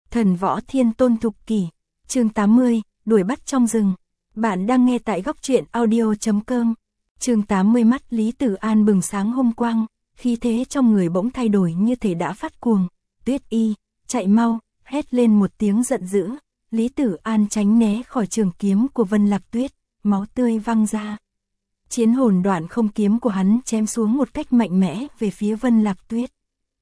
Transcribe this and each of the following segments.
Thần võ thiên tôn thục kỷ, chương 80, đuổi bắt trong rừng. Bạn đang nghe tại góc truyện audio.com. Chương 80 mắt Lý Tử An bừng sáng hung quang, khí thế trong người bỗng thay đổi như thể đã phát cuồng. Tuyết Y, chạy mau, hét lên một tiếng giận dữ. Lý Tử An tránh né khỏi trường kiếm của Vân Lạc Tuyết, máu tươi văng ra. Chiến hồn đoạn không kiếm của hắn chém xuống một cách mạnh mẽ về phía Vân Lạc Tuyết.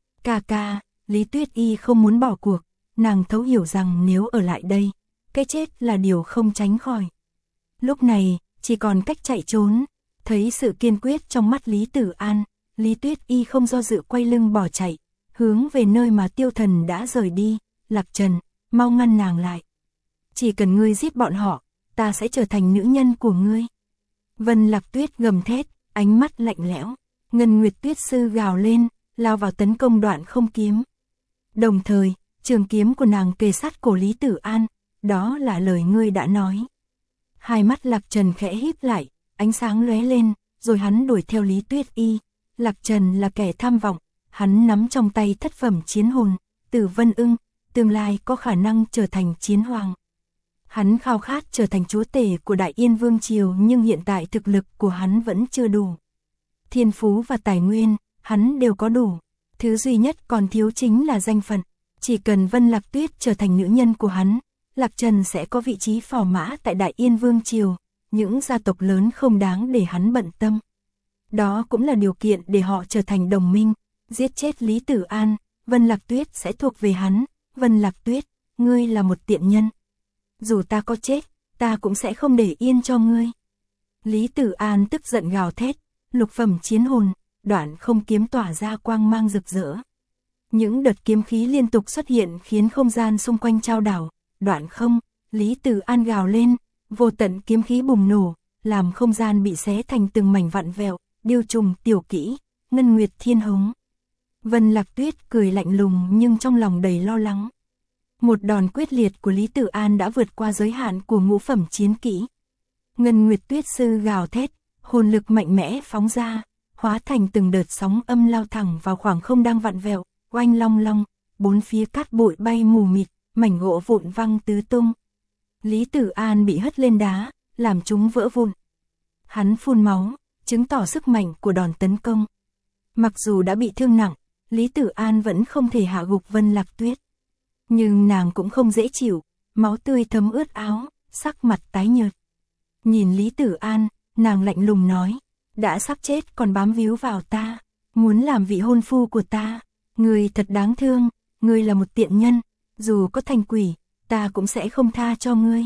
Ca, Lý Tuyết Y không muốn bỏ cuộc, nàng thấu hiểu rằng nếu ở lại đây, cái chết là điều không tránh khỏi. Lúc này, chỉ còn cách chạy trốn. Thấy sự kiên quyết trong mắt Lý Tử An, Lý Tuyết Y không do dự quay lưng bỏ chạy, hướng về nơi mà Tiêu Thần đã rời đi. Lạc Trần, mau ngăn nàng lại. Chỉ cần ngươi giết bọn họ, ta sẽ trở thành nữ nhân của ngươi. Vân Lạc Tuyết gầm thét, ánh mắt lạnh lẽo. Ngân Nguyệt Tuyết Sư gào lên, lao vào tấn công đoạn không kiếm. Đồng thời, trường kiếm của nàng kề sát cổ Lý Tử An, đó là lời ngươi đã nói. Hai mắt Lạc Trần khẽ híp lại, ánh sáng lóe lên, rồi hắn đuổi theo Lý Tuyết Y. Lạc Trần là kẻ tham vọng, hắn nắm trong tay thất phẩm chiến hồn, Tử Vân Ưng, tương lai có khả năng trở thành chiến hoàng. Hắn khao khát trở thành chúa tể của Đại Yên Vương Triều, nhưng hiện tại thực lực của hắn vẫn chưa đủ. Thiên phú và tài nguyên, hắn đều có đủ. Thứ duy nhất còn thiếu chính là danh phận. Chỉ cần Vân Lạc Tuyết trở thành nữ nhân của hắn, Lạc Trần sẽ có vị trí phò mã tại Đại Yên Vương Triều. Những gia tộc lớn không đáng để hắn bận tâm. Đó cũng là điều kiện để họ trở thành đồng minh. Giết chết Lý Tử An, Vân Lạc Tuyết sẽ thuộc về hắn. Vân Lạc Tuyết, ngươi là một tiện nhân. Dù ta có chết, ta cũng sẽ không để yên cho ngươi. Lý Tử An tức giận gào thét, lục phẩm chiến hồn, đoạn không kiếm tỏa ra quang mang rực rỡ. Những đợt kiếm khí liên tục xuất hiện khiến không gian xung quanh chao đảo. Đoạn không, Lý Tử An gào lên, vô tận kiếm khí bùng nổ, làm không gian bị xé thành từng mảnh vặn vẹo. Điêu trùng tiểu kỹ, Ngân Nguyệt Thiên Hống. Vân Lạc Tuyết cười lạnh lùng nhưng trong lòng đầy lo lắng. Một đòn quyết liệt của Lý Tử An đã vượt qua giới hạn của ngũ phẩm chiến kỹ. Ngân Nguyệt Tuyết Sư gào thét, hồn lực mạnh mẽ phóng ra, hóa thành từng đợt sóng âm lao thẳng vào khoảng không đang vặn vẹo, oanh long long, bốn phía cát bụi bay mù mịt, mảnh gỗ vụn văng tứ tung. Lý Tử An bị hất lên đá, làm chúng vỡ vụn. Hắn phun máu, chứng tỏ sức mạnh của đòn tấn công. Mặc dù đã bị thương nặng, Lý Tử An vẫn không thể hạ gục Vân Lạc Tuyết. Nhưng nàng cũng không dễ chịu, máu tươi thấm ướt áo, sắc mặt tái nhợt. Nhìn Lý Tử An, nàng lạnh lùng nói, đã sắp chết còn bám víu vào ta, muốn làm vị hôn phu của ta. Ngươi thật đáng thương, ngươi là một tiện nhân, dù có thành quỷ, ta cũng sẽ không tha cho ngươi.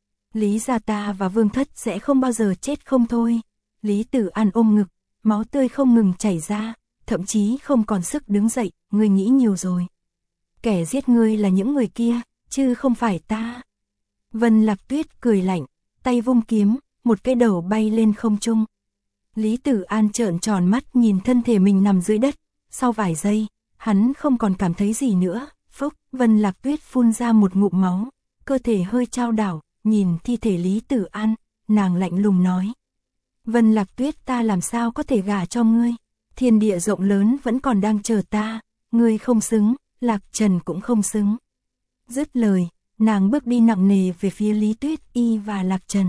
Lý gia ta và Vương Thất sẽ không bao giờ chết không thôi. Lý Tử An ôm ngực, máu tươi không ngừng chảy ra, thậm chí không còn sức đứng dậy. Ngươi nghĩ nhiều rồi. Kẻ giết ngươi là những người kia, chứ không phải ta. Vân Lạc Tuyết cười lạnh, tay vung kiếm, một cái đầu bay lên không trung. Lý Tử An trợn tròn mắt nhìn thân thể mình nằm dưới đất. Sau vài giây, hắn không còn cảm thấy gì nữa. Phốc, Vân Lạc Tuyết phun ra một ngụm máu, cơ thể hơi chao đảo, nhìn thi thể Lý Tử An, nàng lạnh lùng nói. Vân Lạc Tuyết, ta làm sao có thể gả cho ngươi? Thiên địa rộng lớn vẫn còn đang chờ ta, ngươi không xứng, Lạc Trần cũng không xứng. Dứt lời, nàng bước đi nặng nề về phía Lý Tuyết Y và Lạc Trần.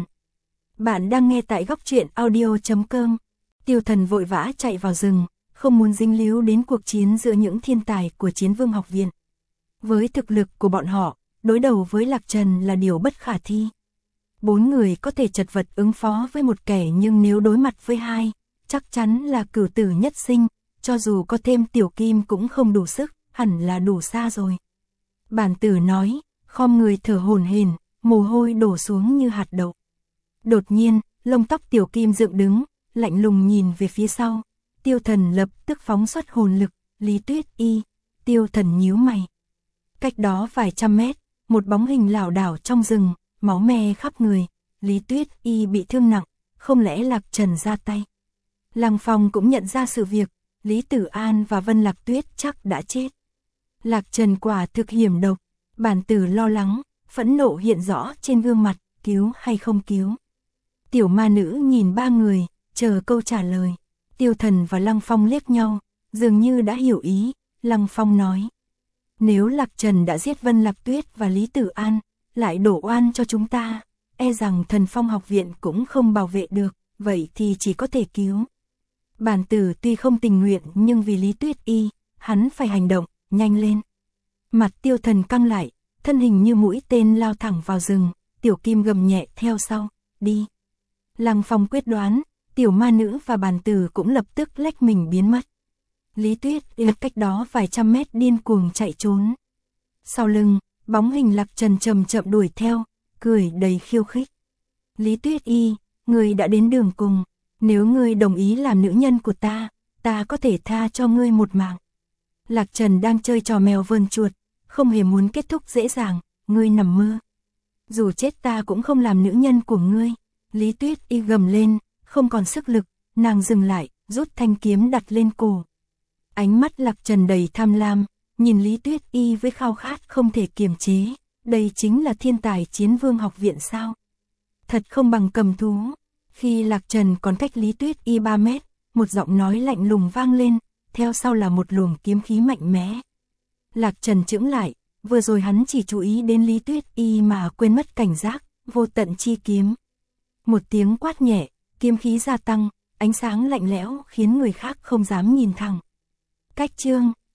Bạn đang nghe tại góc truyện audio.com. Tiêu Thần vội vã chạy vào rừng, không muốn dính líu đến cuộc chiến giữa những thiên tài của Chiến Vương học viện. Với thực lực của bọn họ, đối đầu với Lạc Trần là điều bất khả thi. 4 người có thể chật vật ứng phó với một kẻ, nhưng nếu đối mặt với 2, chắc chắn là cửu tử nhất sinh, cho dù có thêm Tiểu Kim cũng không đủ sức, hẳn là đủ xa rồi. Bản Tử nói, khom người thở hổn hển, mồ hôi đổ xuống như hạt đậu. Đột nhiên, lông tóc Tiểu Kim dựng đứng, lạnh lùng nhìn về phía sau. Tiêu Thần lập tức phóng xuất hồn lực. Lý Tuyết Y. Tiêu Thần nhíu mày. Cách đó vài trăm mét, một bóng hình lảo đảo trong rừng, máu me khắp người. Lý Tuyết Y bị thương nặng, không lẽ Lạc Trần ra tay? Lăng Phong cũng nhận ra sự việc, Lý Tử An và Vân Lạc Tuyết chắc đã chết. Lạc Trần quả thực hiểm độc. Bản Tử lo lắng, phẫn nộ hiện rõ trên gương mặt, cứu hay không cứu? Tiểu ma nữ nhìn 3 người, chờ câu trả lời. Tiêu Thần và Lăng Phong liếc nhau, dường như đã hiểu ý. Lăng Phong nói, Nếu Lạc Trần đã giết Vân Lạc Tuyết và Lý Tử An, lại đổ oan cho chúng ta, e rằng Thần Phong học viện cũng không bảo vệ được, vậy thì chỉ có thể cứu. Bản tử tuy không tình nguyện nhưng vì Lý Tuyết Y, hắn phải hành động, nhanh lên. Mặt Tiêu Thần căng lại, thân hình như mũi tên lao thẳng vào rừng, Tiểu Kim gầm nhẹ theo sau, đi. Lăng Phong quyết đoán, tiểu ma nữ và bản tử cũng lập tức lách mình biến mất. Lý Tuyết Y cách đó vài trăm mét điên cuồng chạy trốn. Sau lưng, bóng hình Lạc Trần chậm chậm đuổi theo, cười đầy khiêu khích. Lý Tuyết Y, ngươi đã đến đường cùng, nếu ngươi đồng ý làm nữ nhân của ta có thể tha cho ngươi một mạng. Lạc Trần đang chơi trò mèo vờn chuột, không hề muốn kết thúc dễ dàng, ngươi nằm mơ. Dù chết ta cũng không làm nữ nhân của ngươi. Lý Tuyết Y gầm lên, không còn sức lực, nàng dừng lại, rút thanh kiếm đặt lên cổ. Ánh mắt Lạc Trần đầy tham lam, nhìn Lý Tuyết Y với khao khát không thể kiềm chế, đây chính là thiên tài Chiến Vương học viện sao? Thật không bằng cầm thú. Khi Lạc Trần còn cách Lý Tuyết Y 3 mét, một giọng nói lạnh lùng vang lên, theo sau là một luồng kiếm khí mạnh mẽ. Lạc Trần chững lại, vừa rồi hắn chỉ chú ý đến Lý Tuyết Y mà quên mất cảnh giác, vô tận chi kiếm. Một tiếng quát nhẹ, kiếm khí gia tăng, ánh sáng lạnh lẽo khiến người khác không dám nhìn thẳng. Cách chương